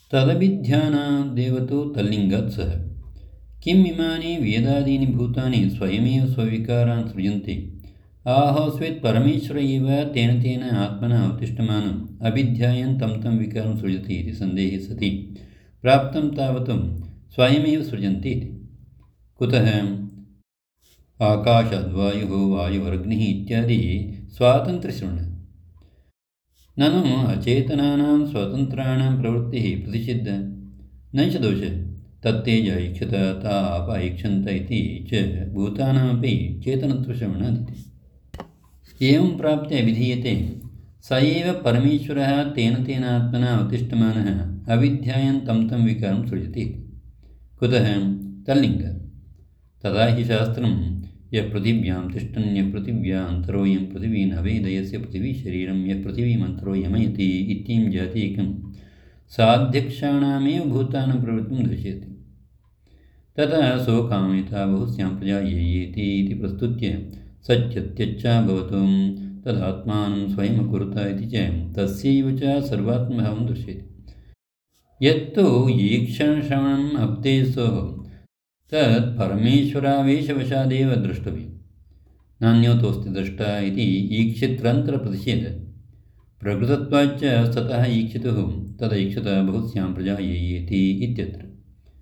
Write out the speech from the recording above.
तदभिध्यानाद्देवतो तल्लिङ्गात् सह किम् इमानि वेदादीनि भूतानि स्वयमेव स्वविकारान् सृजन्ति आहोस्वेत् परमेश्वर एव तेन आत्मना अवतिष्ठमानम् अभिध्यायन् तं विकारं सृजति इति सन्देहे सति प्राप्तं तावत् स्वयमेव सृजन्ति इति। कुतः आकाशाद्वायुः वायुरग्निः इत्यादि स्वातन्त्र्यश्रवणात् ननु अचेतनानां स्वतन्त्राणां प्रवृत्तिः प्रतिषिद्धा न च दोषः तत्तेज ऐक्षत ताप ऐक्षन्त इति च भूतानामपि चेतनत्वश्रवणादिति। एवं प्राप्ते अभिधीयते स एव परमेश्वरः तेन आत्मना अवतिष्ठमानः अविध्यायन् तं विकारं सृजति। कुतः तल्लिङ्गात् तदा हि शास्त्रं यः पृथिव्यां तिष्ठन् यः पृथिव्या अन्तरोऽयं पृथिवी न वेदयस्य पृथिवी शरीरं यः पृथिवीमन्तरो यमयति इत्यं जातीकं साध्यक्षाणामेव भूतानां प्रवृत्तिं दर्शयति। ततः सोकामयता बहुस्यां प्रजा येति इति प्रस्तुत्य सत्यत्यच्चा भवतु तदात्मानं स्वयमकुरुत इति च तस्यैव च सर्वात्मभावं दर्शयति। यत्तु ईक्षणश्रवणम् अपदेशोः तत् परमेश्वरावेशवशादेव द्रष्टव्यं नान्योतोऽस्ति द्रष्टा इति ईक्षित्रन्तरप्रतिषेधः प्रकृतत्वाच्च सतः ईक्षितुः तदैक्षत बहुस्यां प्रजा येति इत्यत्र।